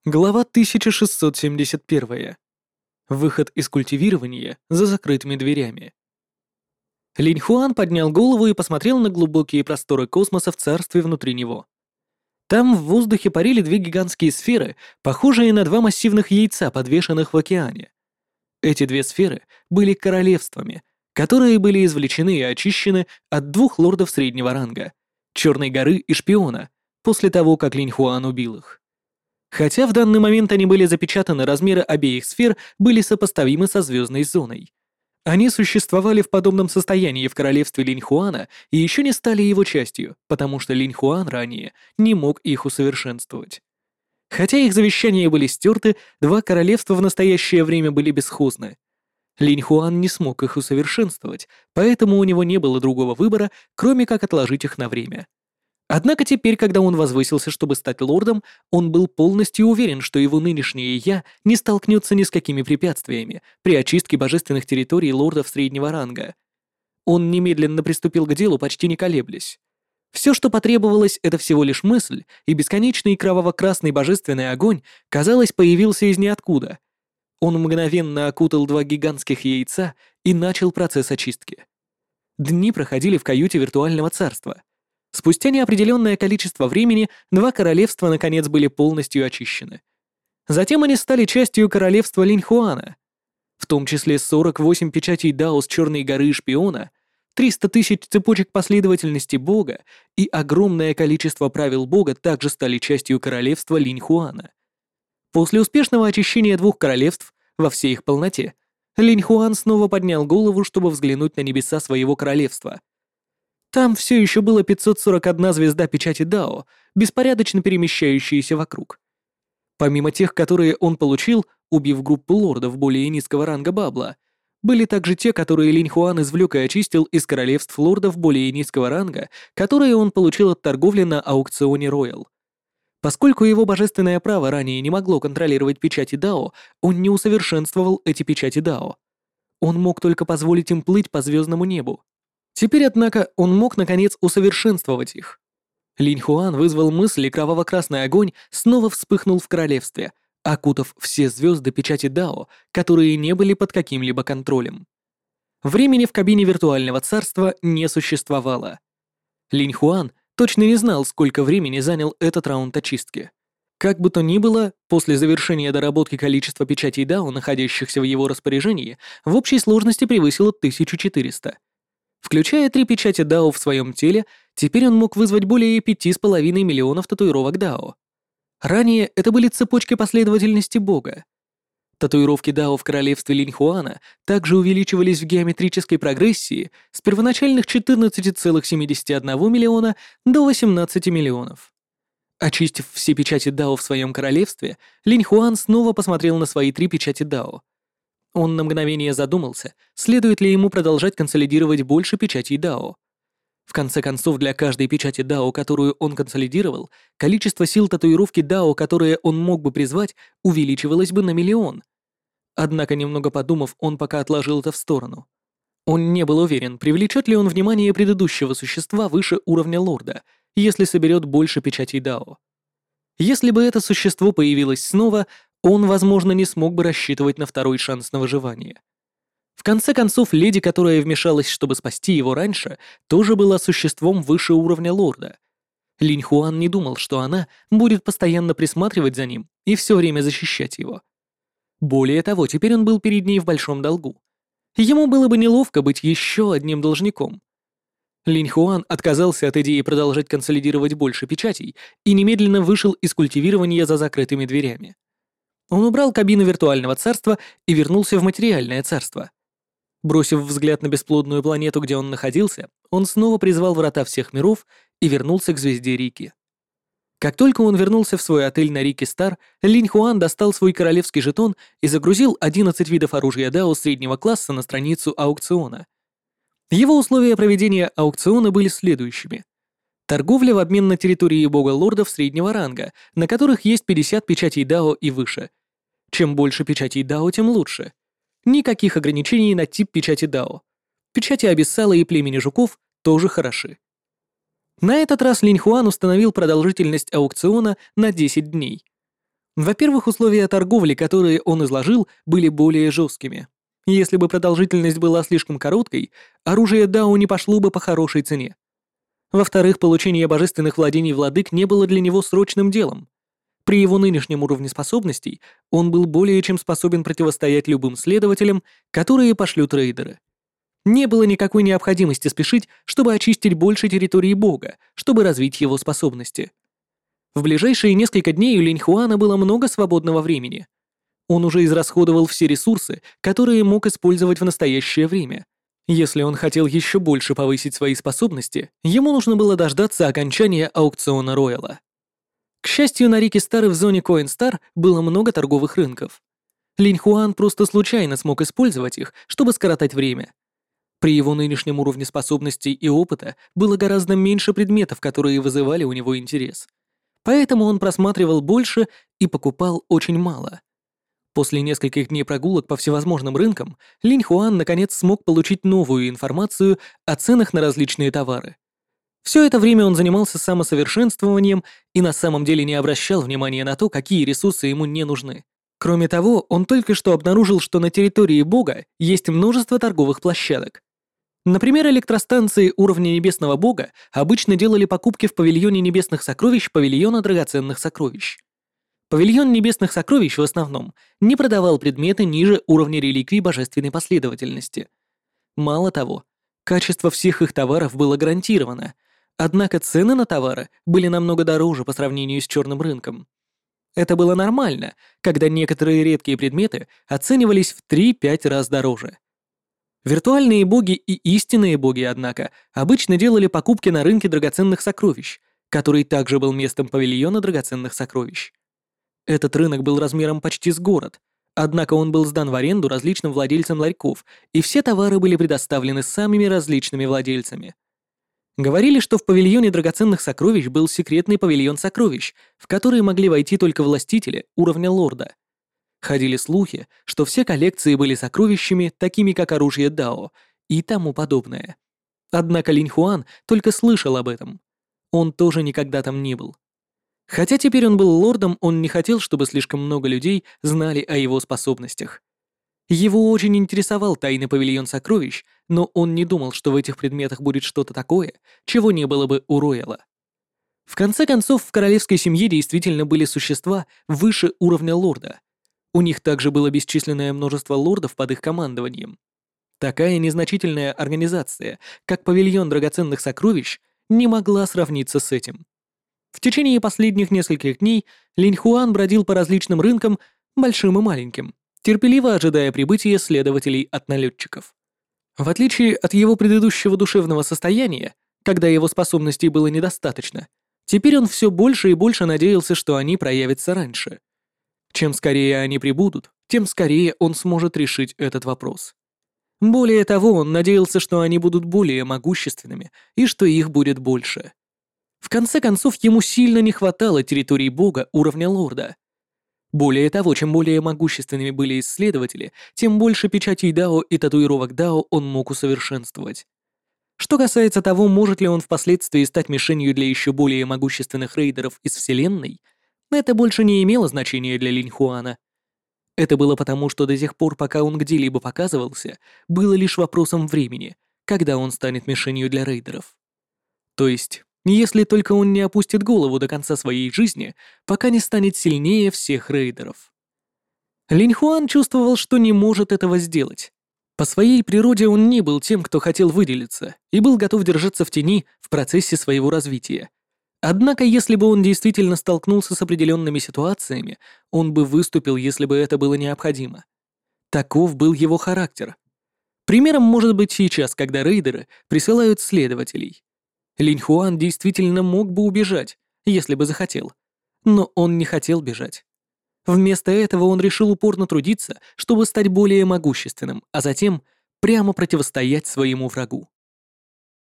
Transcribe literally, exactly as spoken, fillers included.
Глава тысяча шестьсот семьдесят один. Выход из культивирования за закрытыми дверями. Линь Хуан поднял голову и посмотрел на глубокие просторы космоса в царстве внутри него. Там в воздухе парили две гигантские сферы, похожие на два массивных яйца, подвешенных в океане. Эти две сферы были королевствами, которые были извлечены и очищены от двух лордов среднего ранга — Черной горы и Шпиона, после того, как Линь Хуан убил их. Хотя в данный момент они были запечатаны, размеры обеих сфер были сопоставимы со звездной зоной. Они существовали в подобном состоянии в королевстве Линьхуана и еще не стали его частью, потому что Линьхуан ранее не мог их усовершенствовать. Хотя их завещания были стерты, два королевства в настоящее время были бесхозны. Линьхуан не смог их усовершенствовать, поэтому у него не было другого выбора, кроме как отложить их на время. Однако теперь, когда он возвысился, чтобы стать лордом, он был полностью уверен, что его нынешнее «я» не столкнется ни с какими препятствиями при очистке божественных территорий лордов среднего ранга. Он немедленно приступил к делу, почти не колеблясь. Все, что потребовалось, это всего лишь мысль, и бесконечный кроваво-красный божественный огонь, казалось, появился из ниоткуда. Он мгновенно окутал два гигантских яйца и начал процесс очистки. Дни проходили в каюте виртуального царства. Спустя неопределенное количество времени два королевства наконец были полностью очищены. Затем они стали частью королевства Линьхуана, в том числе сорок восемь печатей Дао с Черной горы и Шпиона, триста тысяч цепочек последовательности Бога и огромное количество правил Бога также стали частью королевства Линьхуана. После успешного очищения двух королевств во всей их полноте, Линьхуан снова поднял голову, чтобы взглянуть на небеса своего королевства. Там все еще было пятьсот сорок одна звезда печати Дао, беспорядочно перемещающиеся вокруг. Помимо тех, которые он получил, убив группу лордов более низкого ранга Бабла, были также те, которые Линь Хуан извлек и очистил из королевств лордов более низкого ранга, которые он получил от торговли на аукционе Роял. Поскольку его божественное право ранее не могло контролировать печати Дао, он не усовершенствовал эти печати Дао. Он мог только позволить им плыть по звездному небу. Теперь, однако, он мог, наконец, усовершенствовать их. Линь Хуан вызвал мысль, и кроваво-красный огонь снова вспыхнул в королевстве, окутав все звезды печати Дао, которые не были под каким-либо контролем. Времени в кабине виртуального царства не существовало. Линь Хуан точно не знал, сколько времени занял этот раунд очистки. Как бы то ни было, после завершения доработки количество печатей Дао, находящихся в его распоряжении, в общей сложности превысило тысячу четыреста. Включая три печати Дао в своем теле, теперь он мог вызвать более пяти с половиной миллионов татуировок Дао. Ранее это были цепочки последовательности Бога. Татуировки Дао в королевстве Линьхуана также увеличивались в геометрической прогрессии с первоначальных четырнадцати целых семидесяти одного миллиона до восемнадцати миллионов. Очистив все печати Дао в своем королевстве, Линьхуан снова посмотрел на свои три печати Дао. Он на мгновение задумался, следует ли ему продолжать консолидировать больше печатей Дао. В конце концов, для каждой печати Дао, которую он консолидировал, количество сил татуировки Дао, которые он мог бы призвать, увеличивалось бы на миллион. Однако, немного подумав, он пока отложил это в сторону. Он не был уверен, привлечет ли он внимание предыдущего существа выше уровня лорда, если соберет больше печатей Дао. Если бы это существо появилось снова, он, возможно, не смог бы рассчитывать на второй шанс на выживание. В конце концов, леди, которая вмешалась, чтобы спасти его раньше, тоже была существом выше уровня лорда. Линь Хуан не думал, что она будет постоянно присматривать за ним и все время защищать его. Более того, теперь он был перед ней в большом долгу. Ему было бы неловко быть еще одним должником. Линь Хуан отказался от идеи продолжать консолидировать больше печатей и немедленно вышел из культивирования за закрытыми дверями. Он убрал кабину виртуального царства и вернулся в материальное царство. Бросив взгляд на бесплодную планету, где он находился, он снова призвал врата всех миров и вернулся к звезде Рики. Как только он вернулся в свой отель на Рике Стар, Линь Хуан достал свой королевский жетон и загрузил одиннадцать видов оружия Дао среднего класса на страницу аукциона. Его условия проведения аукциона были следующими. Торговля в обмен на территории бога лордов среднего ранга, на которых есть пятьдесят печатей Дао и выше. Чем больше печатей Дао, тем лучше. Никаких ограничений на тип печати Дао. Печати Абиссала и племени жуков тоже хороши. На этот раз Линь Хуан установил продолжительность аукциона на десять дней. Во-первых, условия торговли, которые он изложил, были более жесткими. Если бы продолжительность была слишком короткой, оружие Дао не пошло бы по хорошей цене. Во-вторых, получение божественных владений владык не было для него срочным делом. При его нынешнем уровне способностей он был более чем способен противостоять любым следователям, которые пошлют рейдеры. Не было никакой необходимости спешить, чтобы очистить больше территории бога, чтобы развить его способности. В ближайшие несколько дней у Линьхуана было много свободного времени. Он уже израсходовал все ресурсы, которые мог использовать в настоящее время. Если он хотел еще больше повысить свои способности, ему нужно было дождаться окончания аукциона Ройала. К счастью, на реке Стар и в зоне Коинстар было много торговых рынков. Линьхуан просто случайно смог использовать их, чтобы скоротать время. При его нынешнем уровне способностей и опыта было гораздо меньше предметов, которые вызывали у него интерес. Поэтому он просматривал больше и покупал очень мало. После нескольких дней прогулок по всевозможным рынкам, Линьхуан наконец смог получить новую информацию о ценах на различные товары. Все это время он занимался самосовершенствованием и на самом деле не обращал внимания на то, какие ресурсы ему не нужны. Кроме того, он только что обнаружил, что на территории Бога есть множество торговых площадок. Например, электростанции уровня Небесного Бога обычно делали покупки в павильоне Небесных Сокровищ павильона Драгоценных Сокровищ. Павильон Небесных Сокровищ в основном не продавал предметы ниже уровня реликвий божественной последовательности. Мало того, качество всех их товаров было гарантировано, однако цены на товары были намного дороже по сравнению с черным рынком. Это было нормально, когда некоторые редкие предметы оценивались в три-пять раз дороже. Виртуальные боги и истинные боги, однако, обычно делали покупки на рынке драгоценных сокровищ, который также был местом павильона драгоценных сокровищ. Этот рынок был размером почти с город, однако он был сдан в аренду различным владельцам ларьков, и все товары были предоставлены самыми различными владельцами. Говорили, что в павильоне драгоценных сокровищ был секретный павильон сокровищ, в который могли войти только властители уровня лорда. Ходили слухи, что все коллекции были сокровищами, такими как оружие Дао и тому подобное. Однако Линьхуан только слышал об этом. Он тоже никогда там не был. Хотя теперь он был лордом, он не хотел, чтобы слишком много людей знали о его способностях. Его очень интересовал тайный павильон сокровищ, но он не думал, что в этих предметах будет что-то такое, чего не было бы у Ройала. В конце концов, в королевской семье действительно были существа выше уровня лорда. У них также было бесчисленное множество лордов под их командованием. Такая незначительная организация, как павильон драгоценных сокровищ, не могла сравниться с этим. В течение последних нескольких дней Линьхуан бродил по различным рынкам, большим и маленьким, терпеливо ожидая прибытия следователей от налетчиков. В отличие от его предыдущего душевного состояния, когда его способностей было недостаточно, теперь он все больше и больше надеялся, что они проявятся раньше. Чем скорее они прибудут, тем скорее он сможет решить этот вопрос. Более того, он надеялся, что они будут более могущественными и что их будет больше. В конце концов, ему сильно не хватало территории бога уровня лорда. Более того, чем более могущественными были исследователи, тем больше печатей Дао и татуировок Дао он мог усовершенствовать. Что касается того, может ли он впоследствии стать мишенью для еще более могущественных рейдеров из Вселенной, это больше не имело значения для Линьхуана. Это было потому, что до тех пор, пока он где-либо показывался, было лишь вопросом времени, когда он станет мишенью для рейдеров. То есть, если только он не опустит голову до конца своей жизни, пока не станет сильнее всех рейдеров. Линьхуан чувствовал, что не может этого сделать. По своей природе он не был тем, кто хотел выделиться, и был готов держаться в тени в процессе своего развития. Однако, если бы он действительно столкнулся с определенными ситуациями, он бы выступил, если бы это было необходимо. Таков был его характер. Примером может быть сейчас, когда рейдеры присылают следователей. Линьхуан действительно мог бы убежать, если бы захотел. Но он не хотел бежать. Вместо этого он решил упорно трудиться, чтобы стать более могущественным, а затем прямо противостоять своему врагу.